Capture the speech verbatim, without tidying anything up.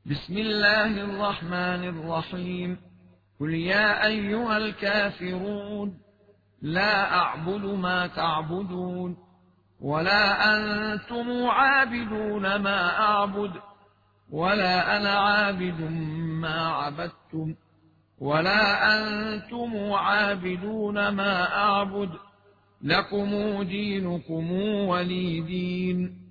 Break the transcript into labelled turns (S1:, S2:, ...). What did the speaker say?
S1: بسم الله الرحمن الرحيم. قل يا أيها الكافرون لا أعبد ما تعبدون ولا أنتم عابدون ما أعبد ولا أنا عابد ما عبدتم ولا أنتم عابدون ما أعبد لكم دينكم ولي دين.